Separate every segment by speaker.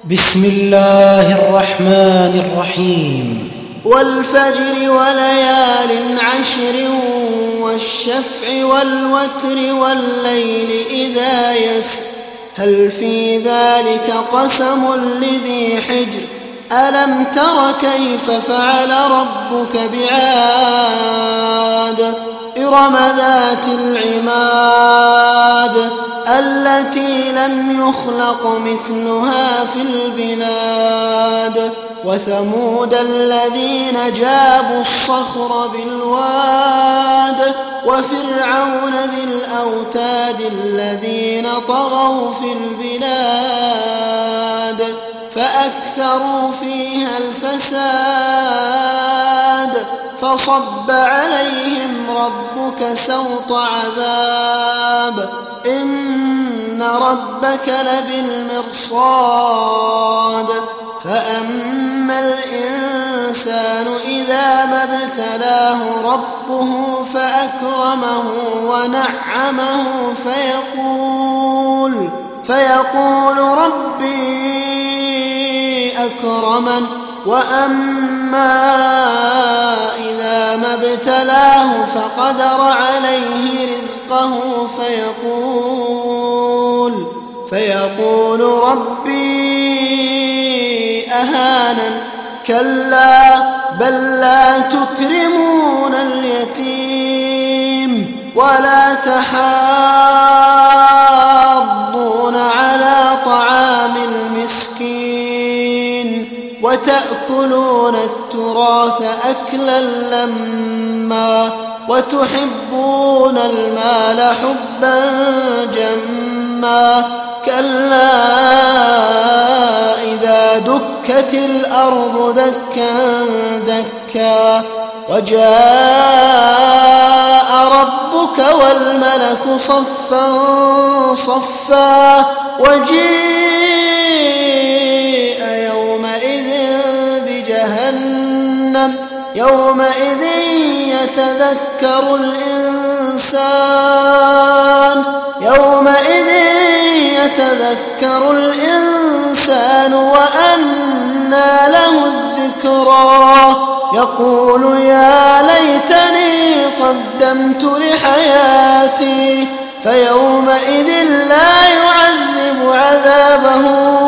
Speaker 1: بسم الله الرحمن الرحيم.
Speaker 2: والفجر وليال عشر والشفع والوتر والليل إذا يسر هل في ذلك قسم لذي حجر ألم تر كيف فعل ربك بعاد إرم ذات العماد التي لم يخلق مثلها في البلاد وثمود الذين جابوا الصخر بالواد وفرعون ذي الأوتاد الذين طغوا في البلاد فأكثروا فيها الفساد فصب عليهم ربك سوط عذاب إن ربك لبالمرصاد فأما الإنسان إذا ما ابتلاه ربه فأكرمه ونعمه فيقول ربي أكرمن وأما إذا ما ابتلاه فقدر عليه رزقه فيقول ربي أهانن كلا بل لا تكرمون اليتيم ولا تحاضون على طعام المسكين وتأكلون التراث أكلا لما وتحبون المال حبا جما كلا إذا دكت الأرض دكا دكا وجاء ربك والملك صفا صفا وجيء يومئذ بجهنم يومئذ يتذكر الإنسان وأنى له الذكرى يقول يا ليتني قدمت لحياتي فيومئذ لا يعذب عذابه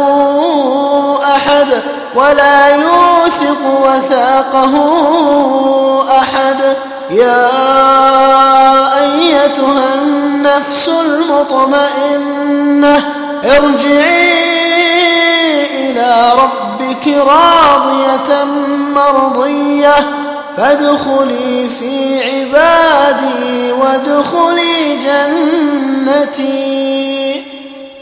Speaker 2: أحد ولا يوثق وثاقه أحد يا أيتها النفس المطمئنة ارجعي إلى ربك راضية مرضية فادخلي في عبادي وادخلي جنتي.